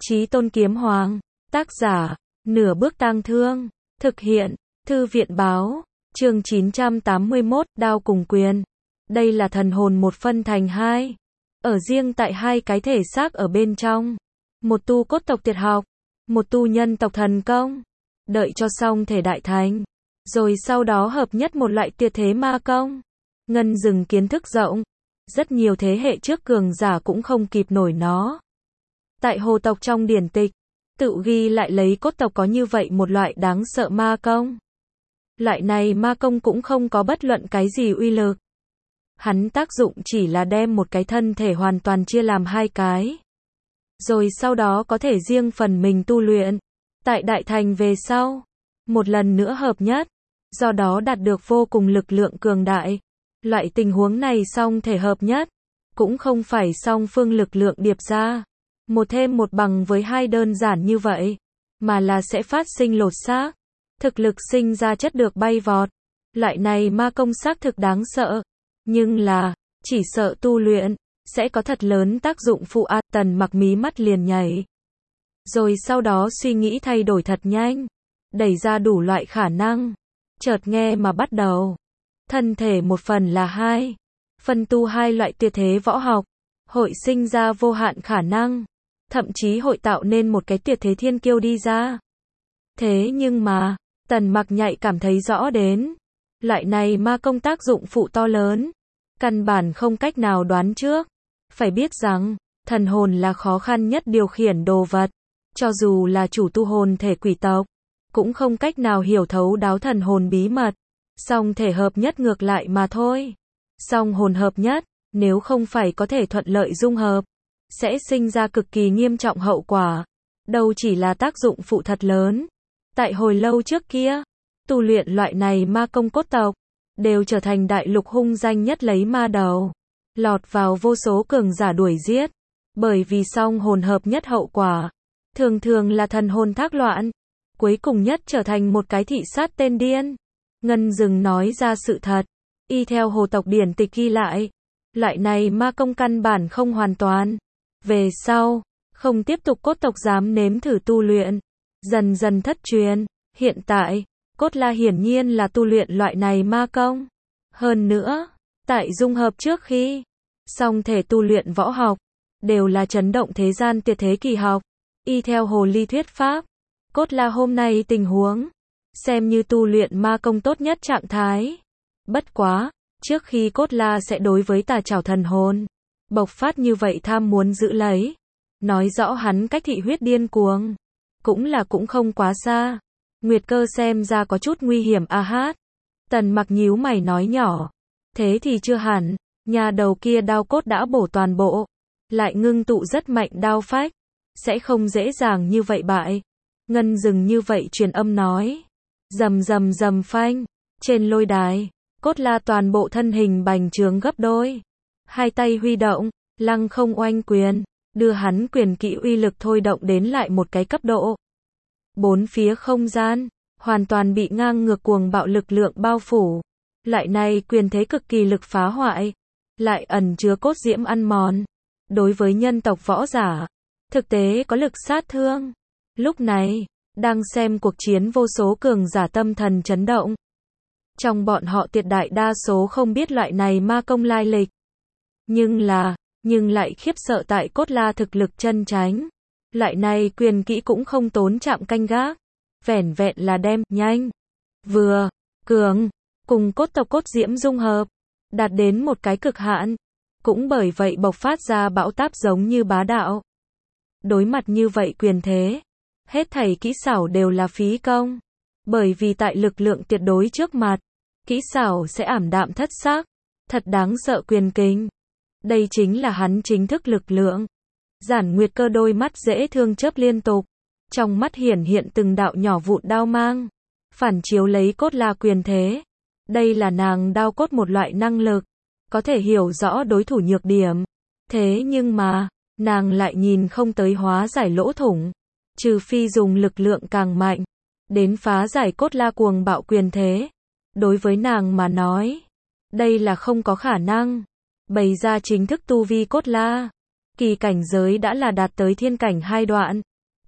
Chí Tôn Kiếm Hoàng, tác giả, Nửa Bước Tang Thương, thực hiện, Thư viện Báo, chương 981, Đao cùng Quyền. Đây là thần hồn một phân thành hai, ở riêng tại hai cái thể xác ở bên trong. Một tu cốt tộc tuyệt học, một tu nhân tộc thần công. Đợi cho xong thể đại thành, rồi sau đó hợp nhất một loại tuyệt thế ma công. Ngân Dừng kiến thức rộng, rất nhiều thế hệ trước cường giả cũng không kịp nổi nó. Tại hồ tộc trong điển tịch, tự ghi lại lấy cốt tộc có như vậy một loại đáng sợ ma công. Loại này ma công cũng không có bất luận cái gì uy lực. Hắn tác dụng chỉ là đem một cái thân thể hoàn toàn chia làm hai cái. Rồi sau đó có thể riêng phần mình tu luyện. Tại đại thành về sau, một lần nữa hợp nhất, do đó đạt được vô cùng lực lượng cường đại. Loại tình huống này song thể hợp nhất, cũng không phải song phương lực lượng điệp ra. Một thêm một bằng với hai đơn giản như vậy, mà là sẽ phát sinh lột xác. Thực lực sinh ra chất được bay vọt. Loại này ma công xác thực đáng sợ. Nhưng là, chỉ sợ tu luyện, sẽ có thật lớn tác dụng phụ a. Tần Mặc mí mắt liền nhảy. Rồi sau đó suy nghĩ thay đổi thật nhanh. Đẩy ra đủ loại khả năng. Chợt nghe mà bắt đầu. Thân thể một phần là hai. Phân tu hai loại tuyệt thế võ học. Hội sinh ra vô hạn khả năng. Thậm chí hội tạo nên một cái tuyệt thế thiên kiêu đi ra. Thế nhưng mà, Tần Mặc nhạy cảm thấy rõ đến. Loại này ma công tác dụng phụ to lớn. Căn bản không cách nào đoán trước. Phải biết rằng, thần hồn là khó khăn nhất điều khiển đồ vật. Cho dù là chủ tu hồn thể quỷ tộc, cũng không cách nào hiểu thấu đáo thần hồn bí mật. Song thể hợp nhất ngược lại mà thôi. Song hồn hợp nhất, nếu không phải có thể thuận lợi dung hợp, sẽ sinh ra cực kỳ nghiêm trọng hậu quả. Đâu chỉ là tác dụng phụ thật lớn. Tại hồi lâu trước kia, tu luyện loại này ma công cốt tộc, đều trở thành đại lục hung danh nhất lấy ma đầu. Lọt vào vô số cường giả đuổi giết. Bởi vì song hồn hợp nhất hậu quả, thường thường là thần hồn thác loạn. Cuối cùng nhất trở thành một cái thị sát tên điên. Ngân Dừng nói ra sự thật. Y theo hồ tộc điển tịch ghi lại, loại này ma công căn bản không hoàn toàn. Về sau, không tiếp tục cốt tộc dám nếm thử tu luyện. Dần dần thất truyền. Hiện tại, Cốt La hiển nhiên là tu luyện loại này ma công. Hơn nữa, tại dung hợp trước khi, song thể tu luyện võ học, đều là chấn động thế gian tuyệt thế kỳ học. Y theo hồ ly thuyết pháp, Cốt La hôm nay tình huống, xem như tu luyện ma công tốt nhất trạng thái. Bất quá, trước khi Cốt La sẽ đối với tà trảo thần hồn bộc phát như vậy tham muốn giữ lấy, nói rõ hắn cách thị huyết điên cuồng, cũng không quá xa. Nguyệt Cơ xem ra có chút nguy hiểm a hát. Tần Mặc nhíu mày nói nhỏ, thế thì chưa hẳn, nhà đầu kia đao cốt đã bổ toàn bộ, lại ngưng tụ rất mạnh đao phách, sẽ không dễ dàng như vậy bại. Ngân Dừng như vậy truyền âm nói. Rầm rầm rầm phanh, trên lôi đài, Cốt La toàn bộ thân hình bành trướng gấp đôi. Hai tay huy động, lăng không oanh quyền, đưa hắn quyền kỹ uy lực thôi động đến lại một cái cấp độ. Bốn phía không gian, hoàn toàn bị ngang ngược cuồng bạo lực lượng bao phủ. Loại này quyền thế cực kỳ lực phá hoại, lại ẩn chứa cốt diễm ăn mòn. Đối với nhân tộc võ giả, thực tế có lực sát thương. Lúc này, đang xem cuộc chiến vô số cường giả tâm thần chấn động. Trong bọn họ tuyệt đại đa số không biết loại này ma công lai lịch. Nhưng lại khiếp sợ tại Cốt La thực lực chân chánh. Loại này quyền kỹ cũng không tốn chạm canh gác. Vẻn vẹn là đem, nhanh, vừa, cường, cùng cốt tộc cốt diễm dung hợp, đạt đến một cái cực hạn. Cũng bởi vậy bộc phát ra bão táp giống như bá đạo. Đối mặt như vậy quyền thế, hết thảy kỹ xảo đều là phí công. Bởi vì tại lực lượng tuyệt đối trước mặt, kỹ xảo sẽ ảm đạm thất xác. Thật đáng sợ quyền kinh. Đây chính là hắn chính thức lực lượng. Giản Nguyệt Cơ đôi mắt dễ thương chớp liên tục. Trong mắt hiển hiện từng đạo nhỏ vụn đao mang. Phản chiếu lấy Cốt La quyền thế. Đây là nàng đao cốt một loại năng lực. Có thể hiểu rõ đối thủ nhược điểm. Thế nhưng mà, nàng lại nhìn không tới hóa giải lỗ thủng. Trừ phi dùng lực lượng càng mạnh, đến phá giải Cốt La cuồng bạo quyền thế. Đối với nàng mà nói, đây là không có khả năng. Bày ra chính thức tu vi Cốt La, kỳ cảnh giới đã là đạt tới thiên cảnh hai đoạn.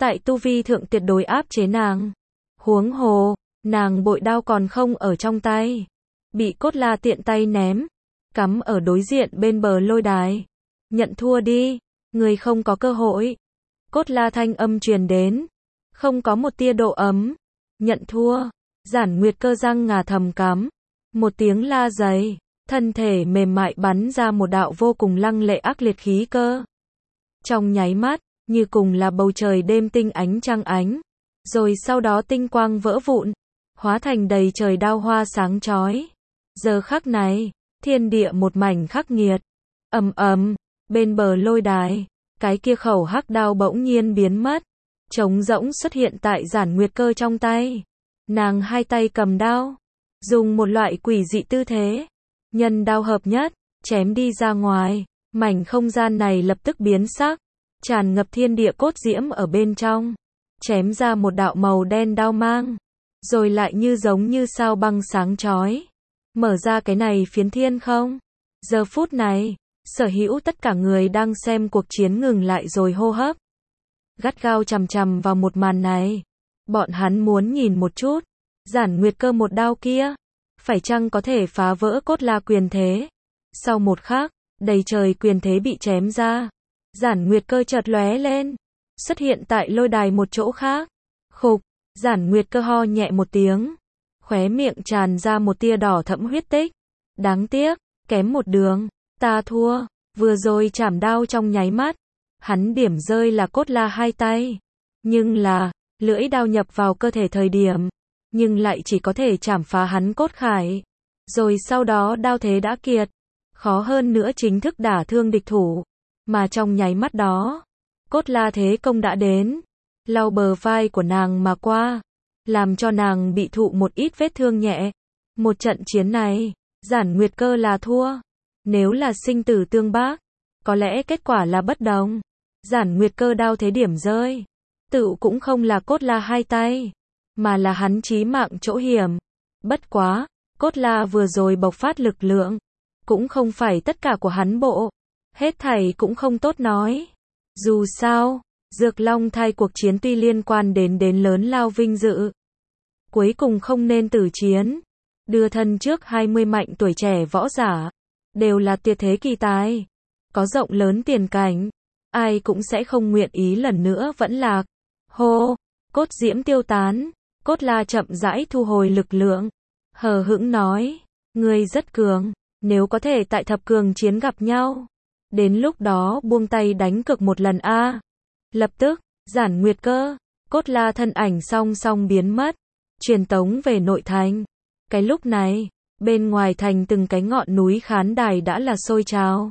tại tu vi thượng tuyệt đối áp chế nàng. Huống hồ, nàng bội đao còn không ở trong tay, bị Cốt La tiện tay ném, cắm ở đối diện bên bờ lôi đài. Nhận thua đi, người không có cơ hội. Cốt La thanh âm truyền đến, không có một tia độ ấm. Nhận thua. Giản Nguyệt Cơ răng ngà thầm cắm, một tiếng la dày, thân thể mềm mại bắn ra một đạo vô cùng lăng lệ ác liệt khí cơ. Trong nháy mắt, như cùng là bầu trời đêm tinh ánh trăng ánh, rồi sau đó tinh quang vỡ vụn, hóa thành đầy trời đao hoa sáng chói. Giờ khắc này, thiên địa một mảnh khắc nghiệt. Ầm ầm, bên bờ lôi đài, cái kia khẩu hắc đao bỗng nhiên biến mất, trống rỗng xuất hiện tại Giản Nguyệt Cơ trong tay. Nàng hai tay cầm đao, dùng một loại quỷ dị tư thế, nhân đao hợp nhất, chém đi ra ngoài. Mảnh không gian này lập tức biến sắc, tràn ngập thiên địa cốt diễm ở bên trong, chém ra một đạo màu đen đao mang, rồi lại như giống như sao băng sáng chói, mở ra cái này phiến thiên không. Giờ phút này, sở hữu tất cả người đang xem cuộc chiến ngừng lại rồi hô hấp, gắt gao chằm chằm vào một màn này. Bọn hắn muốn nhìn một chút, Giản Nguyệt Cơ một đao kia, phải chăng có thể phá vỡ Cốt La quyền thế. Sau một khắc, đầy trời quyền thế bị chém ra, Giản Nguyệt Cơ chợt lóe lên, xuất hiện tại lôi đài một chỗ khác. Khục, Giản Nguyệt Cơ ho nhẹ một tiếng, khóe miệng tràn ra một tia đỏ thẫm huyết tích. Đáng tiếc, kém một đường, ta thua. Vừa rồi chảm đao trong nháy mắt, hắn điểm rơi là Cốt La hai tay, nhưng là lưỡi đao nhập vào cơ thể thời điểm, nhưng lại chỉ có thể chảm phá hắn cốt khải. Rồi sau đó đao thế đã kiệt, khó hơn nữa chính thức đả thương địch thủ. Mà trong nháy mắt đó, Cốt La thế công đã đến, lau bờ vai của nàng mà qua, làm cho nàng bị thụ một ít vết thương nhẹ. Một trận chiến này, Giản Nguyệt Cơ là thua. Nếu là sinh tử tương bác, có lẽ kết quả là bất đồng. Giản Nguyệt Cơ đao thế điểm rơi, tự cũng không là Cốt La hai tay, mà là hắn chí mạng chỗ hiểm. Bất quá, Cốt La vừa rồi bộc phát lực lượng, cũng không phải tất cả của hắn bộ. Hết thảy cũng không tốt nói. Dù sao, Dược Long thai cuộc chiến tuy liên quan đến lớn lao vinh dự, cuối cùng không nên tử chiến. Đưa thân trước 20 mạnh tuổi trẻ võ giả, đều là tuyệt thế kỳ tài, có rộng lớn tiền cảnh, ai cũng sẽ không nguyện ý lần nữa vẫn lạc. Hô, cốt diễm tiêu tán, Cốt La chậm rãi thu hồi lực lượng, hờ hững nói, ngươi rất cường, nếu có thể tại thập cường chiến gặp nhau, đến lúc đó buông tay đánh cược một lần a. Lập tức, Giản Nguyệt Cơ, Cốt La thân ảnh song song biến mất, truyền tống về nội thành. Cái lúc này, bên ngoài thành từng cái ngọn núi khán đài đã là sôi trào.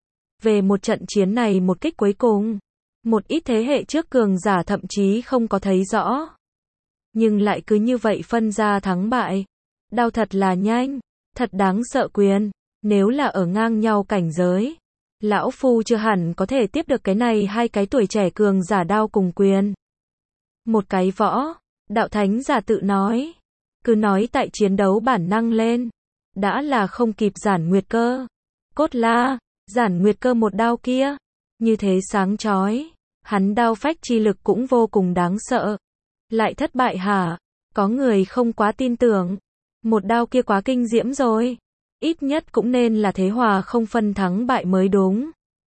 Về một trận chiến này một kích cuối cùng, một ít thế hệ trước cường giả thậm chí không có thấy rõ, nhưng lại cứ như vậy phân ra thắng bại. Đao thật là nhanh, thật đáng sợ quyền, nếu là ở ngang nhau cảnh giới, lão phu chưa hẳn có thể tiếp được cái này hai cái tuổi trẻ cường giả đao cùng quyền. Một cái võ đạo thánh giả tự nói, cứ nói tại chiến đấu bản năng lên, đã là không kịp Giản Nguyệt Cơ. Cốt La, Giản Nguyệt Cơ một đao kia, như thế sáng chói, hắn đao phách chi lực cũng vô cùng đáng sợ. Lại thất bại hả? Có người không quá tin tưởng. Một đao kia quá kinh diễm rồi. Ít nhất cũng nên là thế hòa không phân thắng bại mới đúng.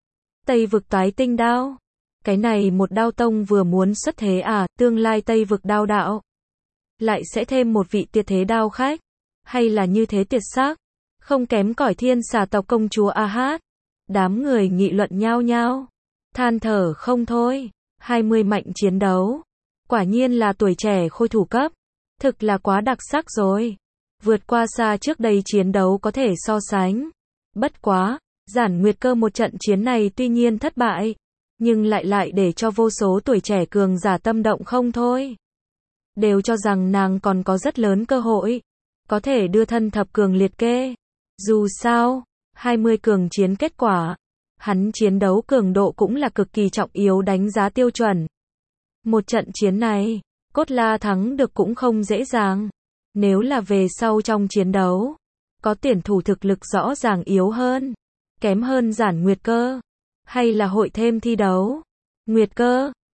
Tây vực toái tinh đao. Cái này một đao tông vừa muốn xuất thế à, tương lai Tây vực đao đạo lại sẽ thêm một vị tuyệt thế đao khách, hay là như thế tuyệt sắc, không kém cỏi Thiên Xà tộc công chúa A Hát. Đám người nghị luận nhao nhao, than thở không thôi. 20 mạnh chiến đấu, quả nhiên là tuổi trẻ khôi thủ cấp, thực là quá đặc sắc rồi, vượt qua xa trước đây chiến đấu có thể so sánh. Bất quá, Giản Nguyệt Cơ một trận chiến này tuy nhiên thất bại, nhưng lại để cho vô số tuổi trẻ cường giả tâm động không thôi. Đều cho rằng nàng còn có rất lớn cơ hội, có thể đưa thân thập cường liệt kê. Dù sao, 20 cường chiến kết quả, hắn chiến đấu cường độ cũng là cực kỳ trọng yếu đánh giá tiêu chuẩn. Một trận chiến này, Cốt La thắng được cũng không dễ dàng. Nếu là về sau trong chiến đấu, có tuyển thủ thực lực rõ ràng yếu hơn, kém hơn Giản Nguyệt Cơ, hay là hội thêm thi đấu. Nguyệt Cơ,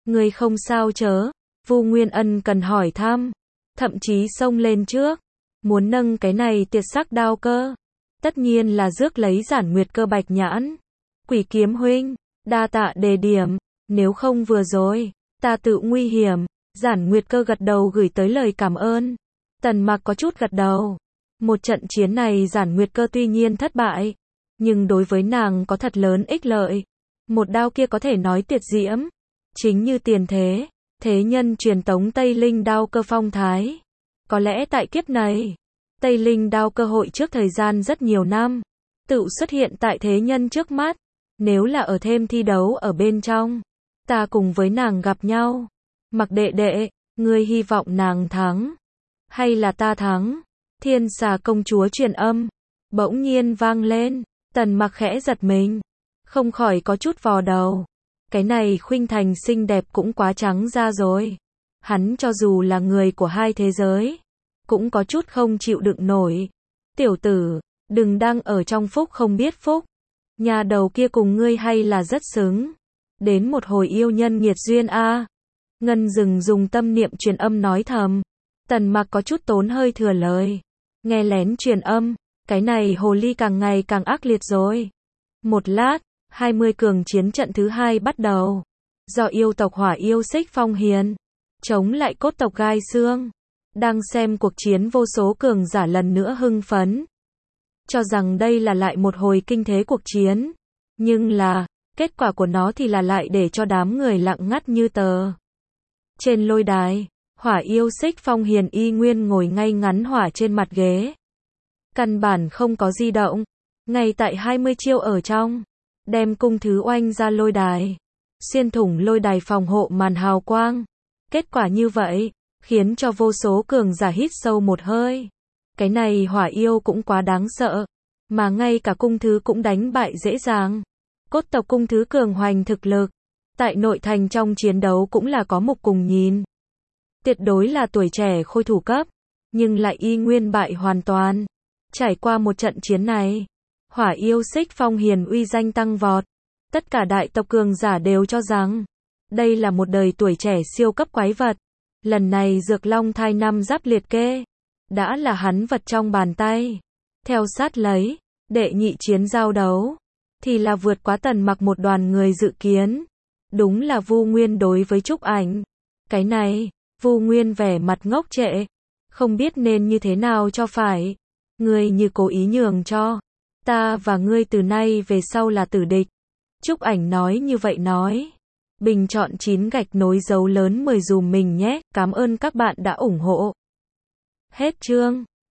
Ngươi không sao chớ? Vu Nguyên Ân cần hỏi thăm, thậm chí xông lên trước, muốn nâng cái này tuyệt sắc đao cơ. Tất nhiên là rước lấy Giản Nguyệt Cơ bạch nhãn. Quỷ Kiếm huynh, đa tạ đề điểm, nếu không vừa rồi, ta tự nguy hiểm. Giản Nguyệt Cơ gật đầu gửi tới lời cảm ơn. Tần Mặc có chút gật đầu. Một trận chiến này Giản Nguyệt Cơ tuy nhiên thất bại, nhưng đối với nàng có thật lớn ích lợi. Một đao kia có thể nói tuyệt diễm, chính như tiền thế, thế nhân truyền tống Tây Linh đao cơ phong thái. Có lẽ tại kiếp này, Tây Linh đao cơ hội trước thời gian rất nhiều năm, tự xuất hiện tại thế nhân trước mắt. Nếu là ở thêm thi đấu ở bên trong, ta cùng với nàng gặp nhau. Mặc đệ đệ, ngươi hy vọng nàng thắng, hay là ta thắng? Thiên Xà công chúa truyền âm, bỗng nhiên vang lên. Tần Mặc khẽ giật mình, không khỏi có chút vò đầu. Cái này Khuynh Thành xinh đẹp cũng quá trắng da rồi. Hắn cho dù là người của hai thế giới, cũng có chút không chịu đựng nổi. Tiểu tử, đừng đang ở trong phúc không biết phúc. Nhà đầu kia cùng ngươi hay là rất xứng. Đến một hồi yêu nhân nghiệt duyên a. Ngân Dừng dùng tâm niệm truyền âm nói thầm. Tần Mặc có chút tốn hơi thừa lời. Nghe lén truyền âm, cái này hồ ly càng ngày càng ác liệt rồi. Một lát, 20 cường chiến trận thứ hai bắt đầu. Do yêu tộc Hỏa Yêu Xích Phong Hiền chống lại cốt tộc Gai Xương. Đang xem cuộc chiến vô số cường giả lần nữa hưng phấn, cho rằng đây là lại một hồi kinh thế cuộc chiến. Nhưng là, kết quả của nó thì là lại để cho đám người lặng ngắt như tờ. Trên lôi đài, Hỏa Yêu Xích Phong Hiền y nguyên ngồi ngay ngắn hỏa trên mặt ghế. Căn bản không có di động, ngay tại 20 chiêu ở trong, đem cung thứ oanh ra lôi đài, xuyên thủng lôi đài phòng hộ màn hào quang. Kết quả như vậy, khiến cho vô số cường giả hít sâu một hơi. Cái này Hỏa Yêu cũng quá đáng sợ, mà ngay cả cung thứ cũng đánh bại dễ dàng. Cốt tộc cung thứ cường hoành thực lực, tại nội thành trong chiến đấu cũng là có mục cùng nhìn. Tuyệt đối là tuổi trẻ khôi thủ cấp, nhưng lại y nguyên bại hoàn toàn. Trải qua một trận chiến này, Hỏa Yêu Xích Phong Hiền uy danh tăng vọt. Tất cả đại tộc cường giả đều cho rằng, đây là một đời tuổi trẻ siêu cấp quái vật. Lần này Dược Long thai năm giáp liệt kê, đã là hắn vật trong bàn tay. Theo sát lấy, đệ nhị chiến giao đấu, thì là vượt quá Tần Mặc một đoàn người dự kiến. Đúng là Vu Nguyên đối với Trúc Ảnh. Cái này, Vu Nguyên vẻ mặt ngốc trệ, không biết nên như thế nào cho phải. Ngươi như cố ý nhường cho ta và ngươi từ nay về sau là tử địch. Trúc Ảnh nói như vậy nói. Bình chọn 9 gạch nối dấu lớn 10 dùm mình nhé. Cảm ơn các bạn đã ủng hộ. Hết chương.